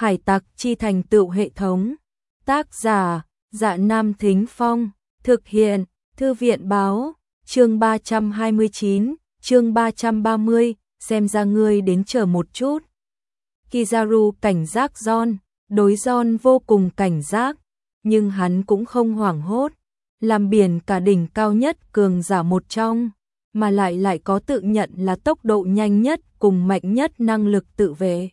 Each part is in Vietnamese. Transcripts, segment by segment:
Hải tặc chi thành tựu hệ thống. Tác giả, Dạ Nam Thính Phong. Thực hiện, Thư viện báo. Chương 329, chương 330, xem ra ngươi đến chờ một chút. Kizaru cảnh giác Gon, đối Gon vô cùng cảnh giác, nhưng hắn cũng không hoảng hốt. Làm biển cả đỉnh cao nhất cường giả một trong, mà lại có tự nhận là tốc độ nhanh nhất cùng mạnh nhất năng lực tự vệ.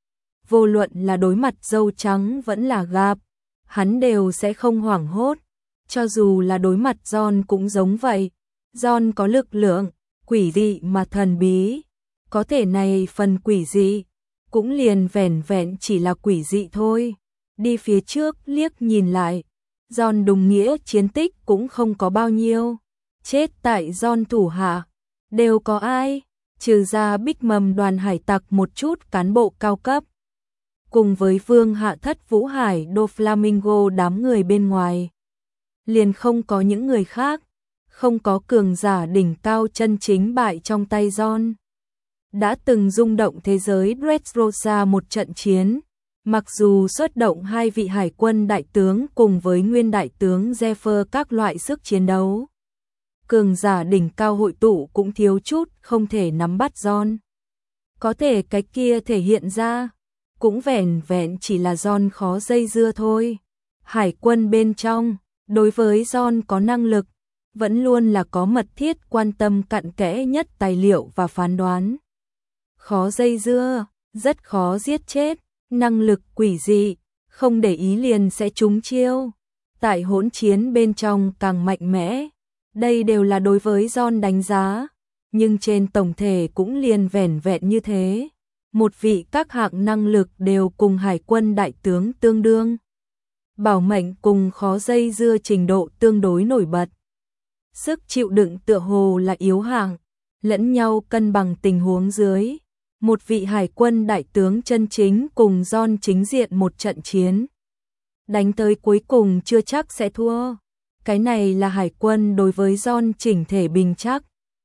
Vô luận là đối mặt dâu trắng vẫn là gặp, hắn đều sẽ không hoảng hốt. Cho dù là đối mặt Gon cũng giống vậy. Gon có lực lượng, quỷ dị mà thần bí. Có thể này phần quỷ dị, cũng liền vẻn vẹn chỉ là quỷ dị thôi. Đi phía trước liếc nhìn lại, Gon đúng nghĩa chiến tích cũng không có bao nhiêu. Chết tại Gon thủ hạ, đều có ai, trừ ra Bích Mầm đoàn hải tặc một chút cán bộ cao cấp. Cùng với Vương Hạ Thất Vũ Hải Đô Flamingo đám người bên ngoài. Liền không có những người khác, không có cường giả đỉnh cao chân chính bại trong tay Gon. Đã từng rung động thế giới Dressrosa một trận chiến, mặc dù xuất động hai vị hải quân đại tướng cùng với nguyên đại tướng Zephyr các loại sức chiến đấu. Cường giả đỉnh cao hội tụ cũng thiếu chút không thể nắm bắt Gon. Có thể cái kia thể hiện ra, cũng vẻn vẹn chỉ là Gon khó dây dưa thôi. Hải quân bên trong, đối với Gon có năng lực, vẫn luôn là có mật thiết quan tâm cặn kẽ nhất tài liệu và phán đoán. Khó dây dưa, rất khó giết chết, năng lực quỷ dị, không để ý liền sẽ trúng chiêu. Tại hỗn chiến bên trong càng mạnh mẽ, đây đều là đối với Gon đánh giá, nhưng trên tổng thể cũng liền vẻn vẹn như thế. Một vị các hạng năng lực đều cùng hải quân đại tướng tương đương. Bảo mệnh cùng khó dây dưa trình độ tương đối nổi bật. Sức chịu đựng tựa hồ là yếu hạng, lẫn nhau cân bằng tình huống dưới. Một vị hải quân đại tướng chân chính cùng Gon chính diện một trận chiến. Đánh tới cuối cùng chưa chắc sẽ thua. Cái này là hải quân đối với Gon chỉnh thể bình chắc.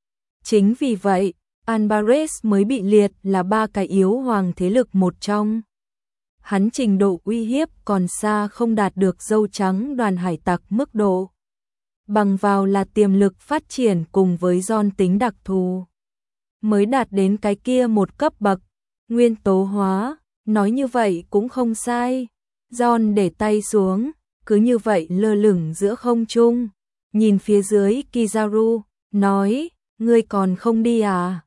Chính vì vậy, Alvarez mới bị liệt là ba cái yếu hoàng thế lực một trong. Hắn trình độ uy hiếp còn xa không đạt được dâu trắng đoàn hải tặc mức độ. Bằng vào là tiềm lực phát triển cùng với Gon tính đặc thù. Mới đạt đến cái kia một cấp bậc, nguyên tố hóa, nói như vậy cũng không sai. Gon để tay xuống, cứ như vậy lơ lửng giữa không trung, nhìn phía dưới Kizaru, nói, ngươi còn không đi à?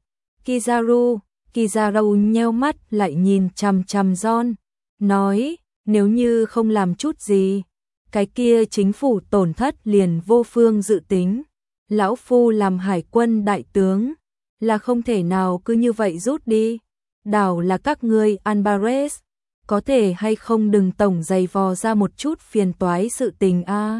Kizaru nheo mắt lại nhìn chằm chằm Gon, nói, nếu như không làm chút gì, cái kia chính phủ tổn thất liền vô phương dự tính. Lão Phu làm hải quân đại tướng, là không thể nào cứ như vậy rút đi. Đảo là các ngươi Alvarez, có thể hay không đừng tổng giày vò ra một chút phiền toái sự tình a.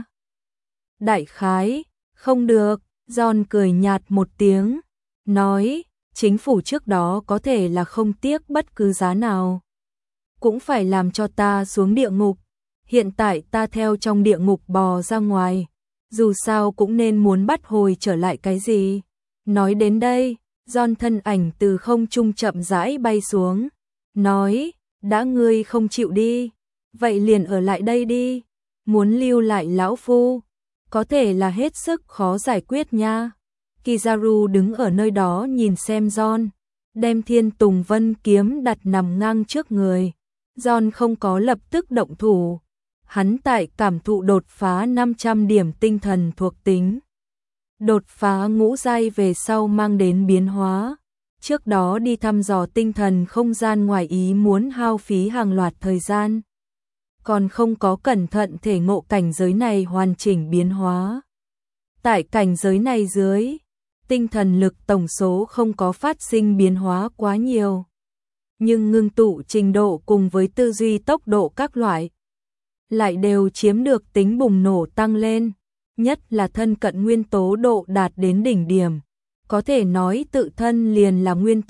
Đại khái, không được, Gon cười nhạt một tiếng, nói, chính phủ trước đó có thể là không tiếc bất cứ giá nào. Cũng phải làm cho ta xuống địa ngục, hiện tại ta theo trong địa ngục bò ra ngoài, dù sao cũng nên muốn bắt hồi trở lại cái gì. Nói đến đây, Gon thân ảnh từ không trung chậm rãi bay xuống, nói, đã ngươi không chịu đi, vậy liền ở lại đây đi, muốn lưu lại lão phu, có thể là hết sức khó giải quyết nha. Kizaru đứng ở nơi đó nhìn xem Gon, đem Thiên Tùng Vân kiếm đặt nằm ngang trước người. Gon không có lập tức động thủ, hắn tại cảm thụ đột phá 500 điểm tinh thần thuộc tính. Đột phá ngũ giai về sau mang đến biến hóa. Trước đó đi thăm dò tinh thần không gian ngoài ý muốn hao phí hàng loạt thời gian. Còn không có cẩn thận thể ngộ cảnh giới này hoàn chỉnh biến hóa. Tại cảnh giới này dưới, tinh thần lực tổng số không có phát sinh biến hóa quá nhiều. Nhưng ngưng tụ trình độ cùng với tư duy tốc độ các loại lại đều chiếm được tính bùng nổ tăng lên. Nhất là thân cận nguyên tố độ đạt đến đỉnh điểm. Có thể nói tự thân liền là nguyên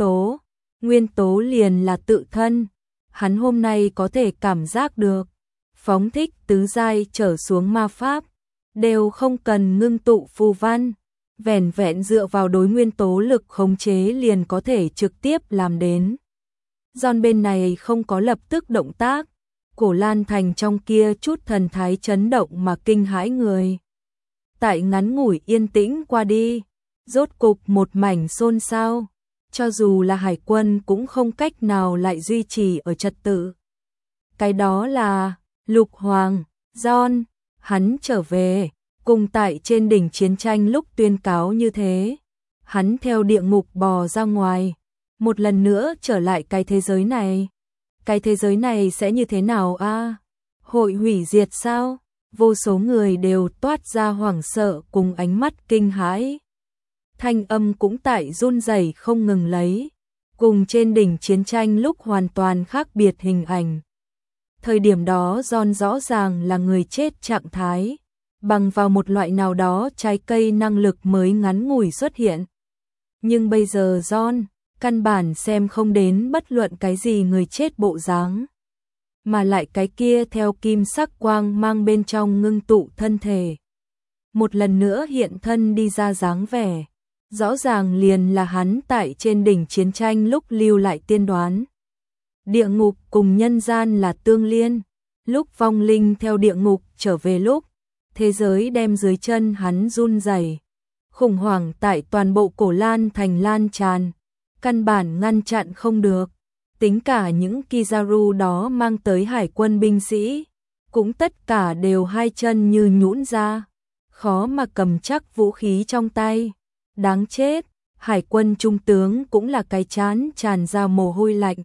tố liền là tự thân. Hắn hôm nay có thể cảm giác được, phóng thích tứ giai trở xuống ma pháp, đều không cần ngưng tụ phù văn, vẻn vẹn dựa vào đối nguyên tố lực khống chế liền có thể trực tiếp làm đến. Gon bên này không có lập tức động tác, Cổ Lan Thành trong kia chút thần thái chấn động mà kinh hãi người. Tại ngắn ngủi yên tĩnh qua đi, rốt cục một mảnh xôn xao, cho dù là hải quân cũng không cách nào lại duy trì ở trật tự. Cái đó là Lục Hoàng, John, hắn trở về, cùng tại trên đỉnh chiến tranh lúc tuyên cáo như thế. Hắn theo địa ngục bò ra ngoài, một lần nữa trở lại cái thế giới này. Cái thế giới này sẽ như thế nào a? Hội hủy diệt sao? Vô số người đều toát ra hoảng sợ cùng ánh mắt kinh hãi. Thanh âm cũng tại run rẩy không ngừng lấy, cùng trên đỉnh chiến tranh lúc hoàn toàn khác biệt hình ảnh. Thời điểm đó John rõ ràng là người chết trạng thái, bằng vào một loại nào đó trái cây năng lực mới ngắn ngủi xuất hiện. Nhưng bây giờ John căn bản xem không đến bất luận cái gì người chết bộ dáng, mà lại cái kia theo kim sắc quang mang bên trong ngưng tụ thân thể. Một lần nữa hiện thân đi ra dáng vẻ, rõ ràng liền là hắn tại trên đỉnh chiến tranh lúc lưu lại tiên đoán. Địa ngục cùng nhân gian là tương liên, lúc vong linh theo địa ngục trở về lúc, thế giới đem dưới chân hắn run rẩy. Khủng hoảng tại toàn bộ Cổ Lan Thành lan tràn, căn bản ngăn chặn không được. Tính cả những Kizaru đó mang tới hải quân binh sĩ, cũng tất cả đều hai chân như nhũn ra, khó mà cầm chắc vũ khí trong tay. Đáng chết, hải quân trung tướng cũng là cái chán tràn ra mồ hôi lạnh.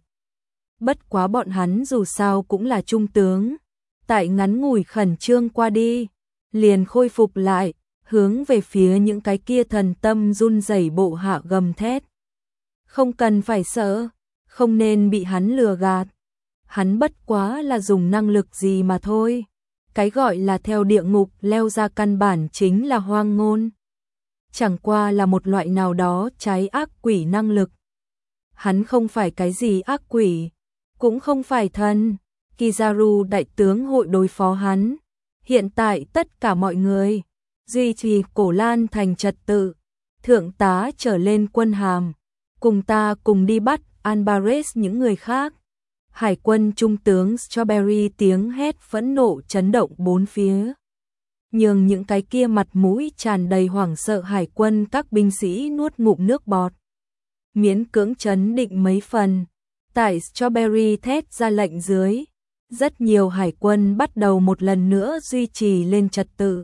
Bất quá bọn hắn dù sao cũng là trung tướng, tại ngắn ngủi khẩn trương qua đi, liền khôi phục lại, hướng về phía những cái kia thần tâm run rẩy bộ hạ gầm thét. Không cần phải sợ, không nên bị hắn lừa gạt. Hắn bất quá là dùng năng lực gì mà thôi. Cái gọi là theo địa ngục leo ra căn bản chính là hoang ngôn. Chẳng qua là một loại nào đó trái ác quỷ năng lực. Hắn không phải cái gì ác quỷ, cũng không phải thần. Kizaru đại tướng hội đối phó hắn. Hiện tại tất cả mọi người duy trì Cổ Lan Thành trật tự, thượng tá trở lên quân hàm, cùng ta cùng đi bắt Alvarez những người khác. Hải quân trung tướng Strawberry tiếng hét phẫn nộ chấn động bốn phía, nhường những cái kia mặt mũi tràn đầy hoảng sợ hải quân các binh sĩ nuốt ngụm nước bọt. Miễn cưỡng chấn định mấy phần, tại Strawberry thét ra lệnh dưới, rất nhiều hải quân bắt đầu một lần nữa duy trì lên trật tự.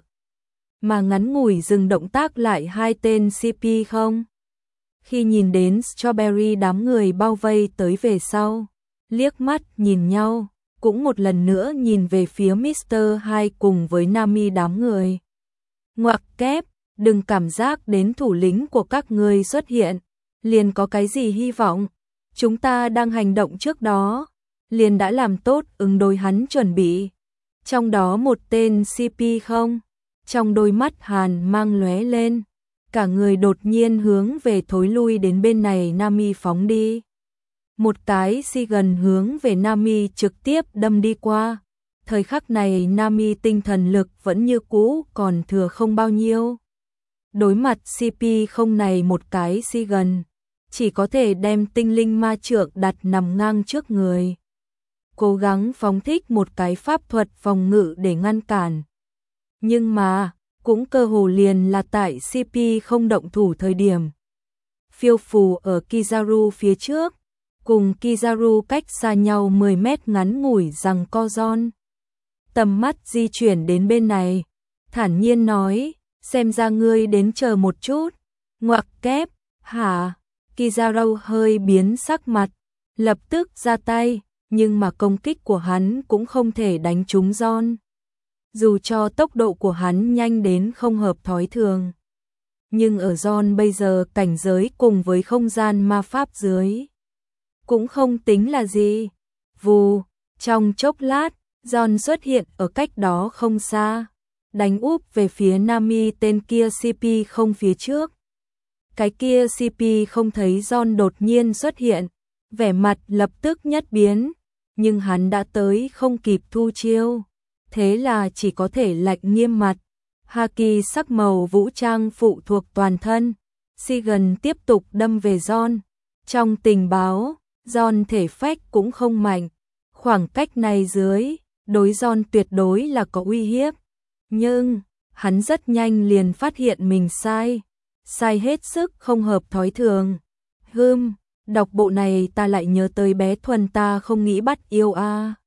Mà ngắn ngủi dừng động tác lại hai tên CP không. Khi nhìn đến Strawberry đám người bao vây tới về sau, liếc mắt nhìn nhau, cũng một lần nữa nhìn về phía Mr. Hai cùng với Nami đám người. Ngoặc kép, đừng cảm giác đến thủ lĩnh của các ngươi xuất hiện, liền có cái gì hy vọng. Chúng ta đang hành động trước đó, liền đã làm tốt ứng đối hắn chuẩn bị. Trong đó một tên CP không, trong đôi mắt hàn mang lóe lên, cả người đột nhiên hướng về thối lui đến bên này Nami phóng đi. Một cái si gần hướng về Nami trực tiếp đâm đi qua. Thời khắc này Nami tinh thần lực vẫn như cũ còn thừa không bao nhiêu. Đối mặt CP không này một cái si gần, chỉ có thể đem tinh linh ma trượng đặt nằm ngang trước người. Cố gắng phóng thích một cái pháp thuật phòng ngự để ngăn cản. Nhưng mà, cũng cơ hồ liền là tại CP không động thủ thời điểm. Phiêu phù ở Kizaru phía trước, cùng Kizaru cách xa nhau 10 mét ngắn ngủi rằng co John. Tầm mắt di chuyển đến bên này, thản nhiên nói, xem ra ngươi đến chờ một chút. Ngoặc kép, hả? Kizaru hơi biến sắc mặt, lập tức ra tay, nhưng mà công kích của hắn cũng không thể đánh trúng John. Dù cho tốc độ của hắn nhanh đến không hợp thói thường, nhưng ở John bây giờ cảnh giới cùng với không gian ma pháp dưới, cũng không tính là gì. Vù, trong chốc lát, John xuất hiện ở cách đó không xa, đánh úp về phía Nami tên kia CP không phía trước. Cái kia CP không thấy John đột nhiên xuất hiện, vẻ mặt lập tức nhất biến, nhưng hắn đã tới không kịp thu chiêu. Thế là chỉ có thể lạnh nghiêm mặt. Haki sắc màu vũ trang phụ thuộc toàn thân. Sigan tiếp tục đâm về John. Trong tình báo, John thể phách cũng không mạnh, Khoảng cách này dưới, đối John tuyệt đối là có uy hiếp. Nhưng, hắn rất nhanh liền phát hiện mình sai. Sai hết sức không hợp thói thường. Đọc bộ này ta lại nhớ tới bé Thuần ta không nghĩ bắt yêu a.